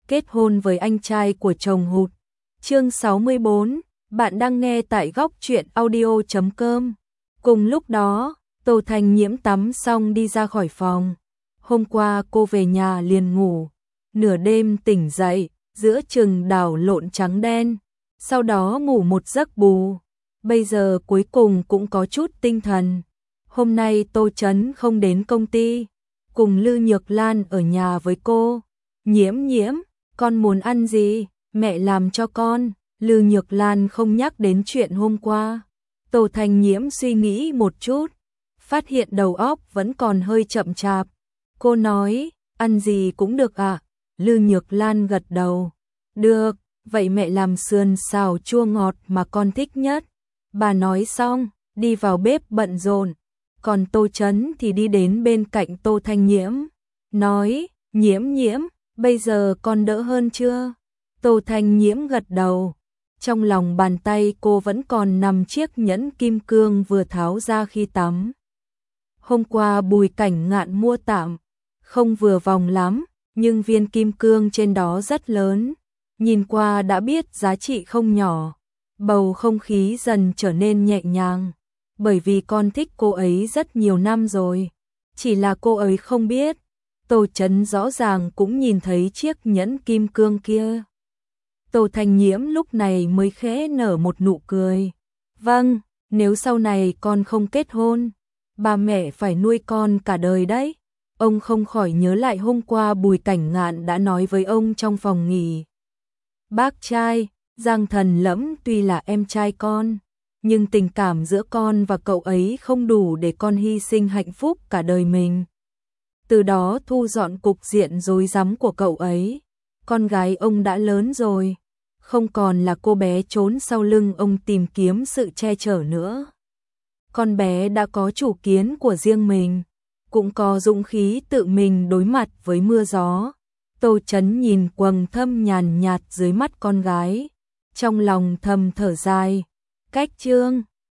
kết hôn với anh trai của chồng hụt. Chương 64, bạn đang nghe tại góc truyện audio.com. Cùng lúc đó, Tô Thanh Nhiễm tắm xong đi ra khỏi phòng. Hôm qua cô về nhà liền ngủ, nửa đêm tỉnh dậy, giữa chừng đảo lộn trắng đen, sau đó ngủ một giấc bù. Bây giờ cuối cùng cũng có chút tinh thần. Hôm nay Tô Chấn không đến công ty, cùng Lư Nhược Lan ở nhà với cô. Nhiễm nhiễm, con muốn ăn gì? Mẹ làm cho con. Lư Nhược Lan không nhắc đến chuyện hôm qua. Tô Thanh Nhiễm suy nghĩ một chút, phát hiện đầu óc vẫn còn hơi chậm chạp. Cô nói, ăn gì cũng được ạ. Lư Nhược Lan gật đầu. Được, vậy mẹ làm sườn xào chua ngọt mà con thích nhất. Bà nói xong, đi vào bếp bận rộn. Còn Tô Chấn thì đi đến bên cạnh Tô Thanh Nhiễm, nói, Nhiễm nhiễm, bây giờ con đỡ hơn chưa? Tô Thanh Nhiễm gật đầu. Trong lòng bàn tay cô vẫn còn nằm chiếc nhẫn kim cương vừa tháo ra khi tắm. Hôm qua Bùi Cảnh Ngạn mua tạm, không vừa vòng lắm, nhưng viên kim cương trên đó rất lớn. Nhìn qua đã biết giá trị không nhỏ. Bầu không khí dần trở nên nhẹ nhàng, bởi vì con thích cô ấy rất nhiều năm rồi. Chỉ là cô ấy không biết, Tô Chấn rõ ràng cũng nhìn thấy chiếc nhẫn kim cương kia. Tô Thanh Nhiễm lúc này mới khẽ nở một nụ cười. Vâng, nếu sau này con không kết hôn, ba mẹ phải nuôi con cả đời đấy. Ông không khỏi nhớ lại hôm qua Bùi Cảnh Ngạn đã nói với ông trong phòng nghỉ. Bác trai, Giang Thần Lẫm tuy là em trai con, nhưng tình cảm giữa con và cậu ấy không đủ để con hy sinh hạnh phúc cả đời mình. Từ đó thu dọn cục diện rối rắm của cậu ấy. Con gái ông đã lớn rồi, không còn là cô bé trốn sau lưng ông tìm kiếm sự che chở nữa. Con bé đã có chủ kiến của riêng mình, cũng có dũng khí tự mình đối mặt với mưa gió. Tô Chấn nhìn quầng thâm nhàn nhạt dưới mắt con gái, trong lòng thầm thở dài. Cách chương